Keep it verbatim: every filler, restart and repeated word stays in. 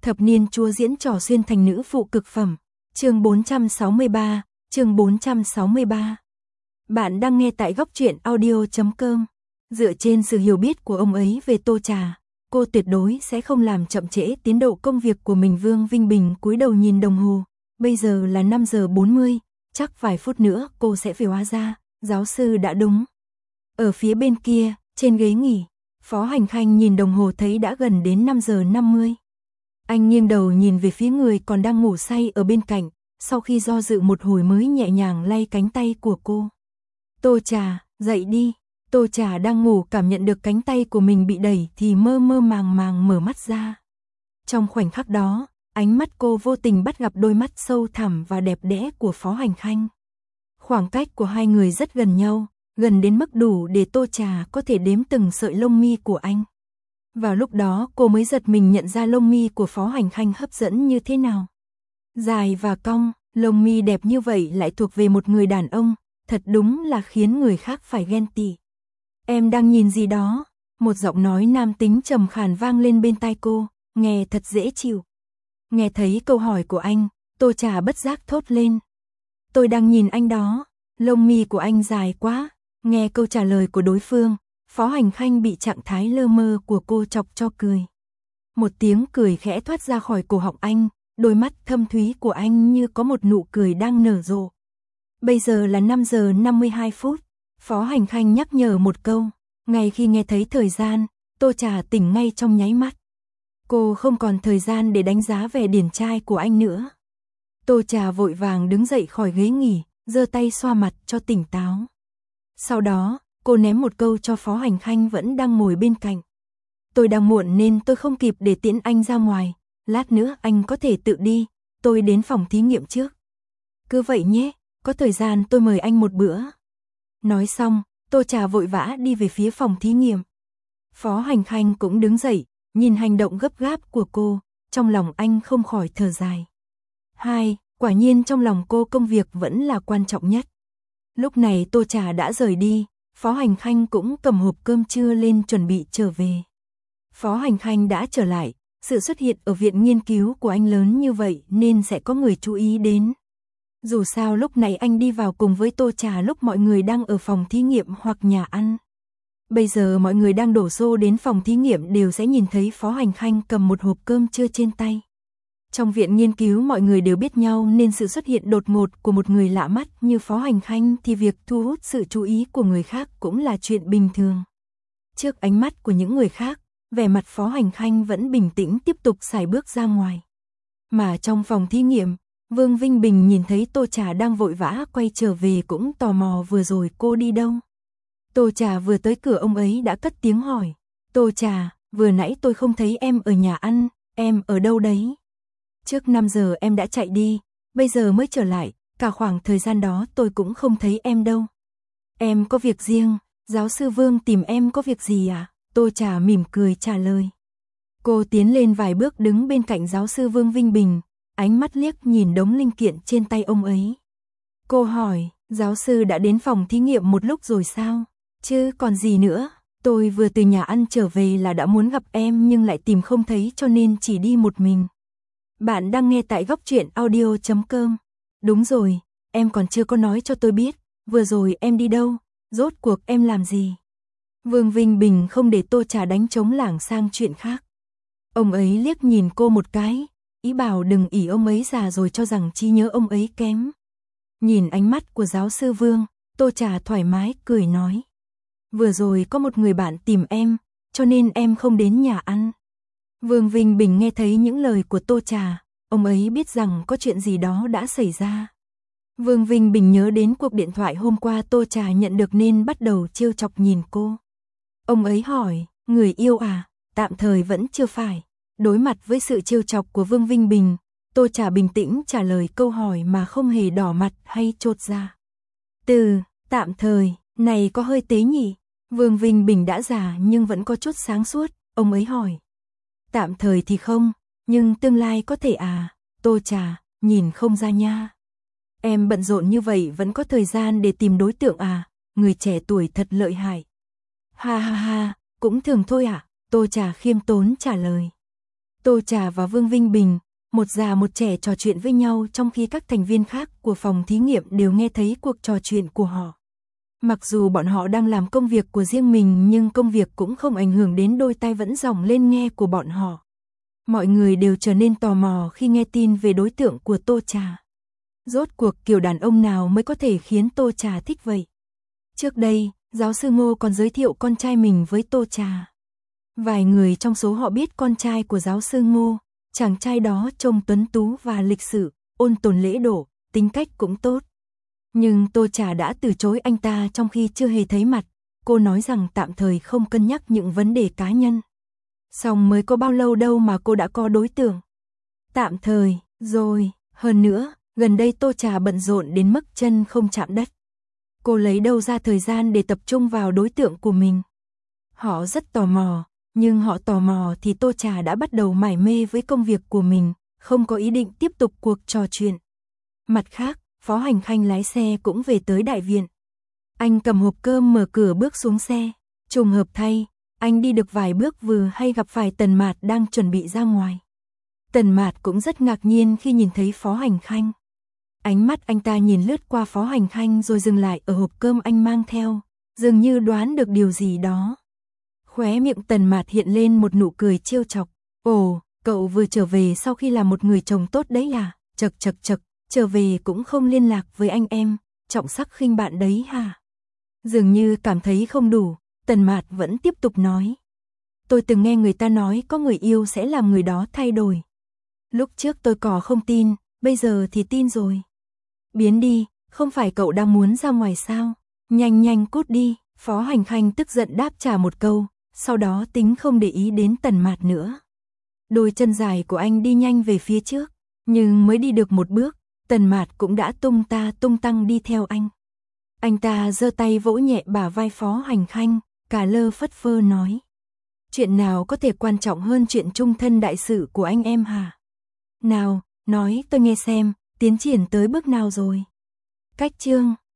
Thập niên chúa diễn trò xuyên thành nữ phụ cực phẩm. Chương bốn trăm sáu mươi ba, chương bốn trăm sáu mươi ba. Bạn đang nghe tại góc truyện audio chấm com. Dựa trên sự hiểu biết của ông ấy về Tô Trà, cô tuyệt đối sẽ không làm chậm trễ tiến độ công việc của mình. Vương Vinh Bình cúi đầu nhìn đồng hồ, bây giờ là năm giờ bốn mươi, chắc vài phút nữa cô sẽ phải hóa ra, giáo sư đã đúng. Ở phía bên kia, trên ghế nghỉ, Phó Hành Khanh nhìn đồng hồ thấy đã gần đến năm giờ năm mươi. Anh nghiêng đầu nhìn về phía người còn đang ngủ say ở bên cạnh, sau khi do dự một hồi mới nhẹ nhàng lay cánh tay của cô. Tô Trà, dậy đi. Tô Trà đang ngủ cảm nhận được cánh tay của mình bị đẩy thì mơ mơ màng màng mở mắt ra. Trong khoảnh khắc đó, ánh mắt cô vô tình bắt gặp đôi mắt sâu thẳm và đẹp đẽ của Phó Hành Khanh. Khoảng cách của hai người rất gần nhau, gần đến mức đủ để Tô Trà có thể đếm từng sợi lông mi của anh. Vào lúc đó cô mới giật mình nhận ra lông mi của Phó Hành Khanh hấp dẫn như thế nào. Dài và cong, lông mi đẹp như vậy lại thuộc về một người đàn ông, thật đúng là khiến người khác phải ghen tị. Em đang nhìn gì đó? Một giọng nói nam tính trầm khàn vang lên bên tai cô, nghe thật dễ chịu. Nghe thấy câu hỏi của anh, Tô Trà bất giác thốt lên. Tôi đang nhìn anh đó, lông mi của anh dài quá. Nghe câu trả lời của đối phương, Phó Hành Khanh bị trạng thái lơ mơ của cô chọc cho cười. Một tiếng cười khẽ thoát ra khỏi cổ họng anh, đôi mắt thâm thúy của anh như có một nụ cười đang nở rộ. Bây giờ là năm giờ năm mươi hai phút, Phó Hành Khanh nhắc nhở một câu, ngay khi nghe thấy thời gian, Tô Trà tỉnh ngay trong nháy mắt. Cô không còn thời gian để đánh giá vẻ điển trai của anh nữa. Tô Trà vội vàng đứng dậy khỏi ghế nghỉ, giơ tay xoa mặt cho tỉnh táo. Sau đó, cô ném một câu cho Phó Hành Khanh vẫn đang ngồi bên cạnh. Tôi đang muộn nên tôi không kịp để tiễn anh ra ngoài, lát nữa anh có thể tự đi, tôi đến phòng thí nghiệm trước. Cứ vậy nhé, có thời gian tôi mời anh một bữa. Nói xong, Tô Trà vội vã đi về phía phòng thí nghiệm. Phó Hành Khanh cũng đứng dậy, nhìn hành động gấp gáp của cô, trong lòng anh không khỏi thở dài. Hai, quả nhiên trong lòng cô công việc vẫn là quan trọng nhất. Lúc này Tô Trà đã rời đi, Phó Hành Khanh cũng cầm hộp cơm trưa lên chuẩn bị trở về. Phó Hành Khanh đã trở lại, sự xuất hiện ở viện nghiên cứu của anh lớn như vậy nên sẽ có người chú ý đến. Dù sao lúc này anh đi vào cùng với Tô Trà lúc mọi người đang ở phòng thí nghiệm hoặc nhà ăn. Bây giờ mọi người đang đổ xô đến phòng thí nghiệm đều sẽ nhìn thấy Phó Hành Khanh cầm một hộp cơm trưa trên tay. Trong viện nghiên cứu mọi người đều biết nhau nên sự xuất hiện đột ngột của một người lạ mắt như Phó Hành Khanh thì việc thu hút sự chú ý của người khác cũng là chuyện bình thường. Trước ánh mắt của những người khác, vẻ mặt Phó Hành Khanh vẫn bình tĩnh tiếp tục sải bước ra ngoài. Mà trong phòng thí nghiệm, Vương Vinh Bình nhìn thấy Tô Trà đang vội vã quay trở về cũng tò mò vừa rồi cô đi đâu. Tô Trà vừa tới cửa ông ấy đã cất tiếng hỏi. Tô Trà, vừa nãy tôi không thấy em ở nhà ăn, em ở đâu đấy? Trước năm giờ em đã chạy đi, bây giờ mới trở lại, cả khoảng thời gian đó tôi cũng không thấy em đâu. Em có việc riêng, giáo sư Vương tìm em có việc gì à? Tô Trà mỉm cười trả lời. Cô tiến lên vài bước đứng bên cạnh giáo sư Vương Vinh Bình, ánh mắt liếc nhìn đống linh kiện trên tay ông ấy. Cô hỏi, giáo sư đã đến phòng thí nghiệm một lúc rồi sao? Chứ còn gì nữa, tôi vừa từ nhà ăn trở về là đã muốn gặp em nhưng lại tìm không thấy cho nên chỉ đi một mình. Bạn đang nghe tại góc truyện audio chấm com. Đúng rồi, em còn chưa có nói cho tôi biết, vừa rồi em đi đâu, rốt cuộc em làm gì? Vương Vinh Bình không để Tô Trà đánh trống lảng sang chuyện khác. Ông ấy liếc nhìn cô một cái, ý bảo đừng ỷ ông ấy già rồi cho rằng trí nhớ ông ấy kém. Nhìn ánh mắt của giáo sư Vương, Tô Trà thoải mái cười nói. Vừa rồi có một người bạn tìm em, cho nên em không đến nhà ăn. Vương Vinh Bình nghe thấy những lời của Tô Trà, ông ấy biết rằng có chuyện gì đó đã xảy ra. Vương Vinh Bình nhớ đến cuộc điện thoại hôm qua Tô Trà nhận được nên bắt đầu trêu chọc nhìn cô. Ông ấy hỏi, người yêu à? Tạm thời vẫn chưa phải. Đối mặt với sự trêu chọc của Vương Vinh Bình, Tô Trà bình tĩnh trả lời câu hỏi mà không hề đỏ mặt hay chột ra. Từ, tạm thời, này có hơi tế nhỉ? Vương Vinh Bình đã già nhưng vẫn có chút sáng suốt, ông ấy hỏi. Tạm thời thì không, nhưng tương lai có thể à? Tô Trà, nhìn không ra nha. Em bận rộn như vậy vẫn có thời gian để tìm đối tượng à? Người trẻ tuổi thật lợi hại. Ha ha ha, cũng thường thôi à? Tô Trà khiêm tốn trả lời. Tô Trà và Vương Vinh Bình, một già một trẻ trò chuyện với nhau trong khi các thành viên khác của phòng thí nghiệm đều nghe thấy cuộc trò chuyện của họ. Mặc dù bọn họ đang làm công việc của riêng mình nhưng công việc cũng không ảnh hưởng đến đôi tai vẫn dòng lên nghe của bọn họ. Mọi người đều trở nên tò mò khi nghe tin về đối tượng của Tô Trà. Rốt cuộc kiểu đàn ông nào mới có thể khiến Tô Trà thích vậy? Trước đây, giáo sư Ngô còn giới thiệu con trai mình với Tô Trà. Vài người trong số họ biết con trai của giáo sư Ngô, chàng trai đó trông tuấn tú và lịch sự, ôn tồn lễ độ, tính cách cũng tốt. Nhưng Tô Trà đã từ chối anh ta trong khi chưa hề thấy mặt, cô nói rằng tạm thời không cân nhắc những vấn đề cá nhân. Xong mới có bao lâu đâu mà cô đã có đối tượng. Tạm thời, rồi, hơn nữa, gần đây Tô Trà bận rộn đến mức chân không chạm đất. Cô lấy đâu ra thời gian để tập trung vào đối tượng của mình. Họ rất tò mò, nhưng họ tò mò thì Tô Trà đã bắt đầu mải mê với công việc của mình, không có ý định tiếp tục cuộc trò chuyện. Mặt khác, Phó Hành Khanh lái xe cũng về tới đại viện. Anh cầm hộp cơm mở cửa bước xuống xe, trùng hợp thay, anh đi được vài bước vừa hay gặp phải Tần Mạt đang chuẩn bị ra ngoài. Tần Mạt cũng rất ngạc nhiên khi nhìn thấy Phó Hành Khanh. Ánh mắt anh ta nhìn lướt qua Phó Hành Khanh rồi dừng lại ở hộp cơm anh mang theo, dường như đoán được điều gì đó. Khóe miệng Tần Mạt hiện lên một nụ cười trêu chọc. Ồ, cậu vừa trở về sau khi làm một người chồng tốt đấy à? Chật chật chật, trở về cũng không liên lạc với anh em, trọng sắc khinh bạn đấy hả? Dường như cảm thấy không đủ, Tần Mạt vẫn tiếp tục nói. Tôi từng nghe người ta nói có người yêu sẽ làm người đó thay đổi. Lúc trước tôi có không tin, bây giờ thì tin rồi. Biến đi, không phải cậu đang muốn ra ngoài sao? Nhanh nhanh cút đi, Phó Hành Khanh tức giận đáp trả một câu, sau đó tính không để ý đến Tần Mạt nữa. Đôi chân dài của anh đi nhanh về phía trước, nhưng mới đi được một bước, Tần Mạt cũng đã tung ta tung tăng đi theo anh. Anh ta giơ tay vỗ nhẹ bả vai Phó Hành Khanh, cả lơ phất phơ nói. Chuyện nào có thể quan trọng hơn chuyện chung thân đại sự của anh em hả? Nào, nói tôi nghe xem, tiến triển tới bước nào rồi? Cách chương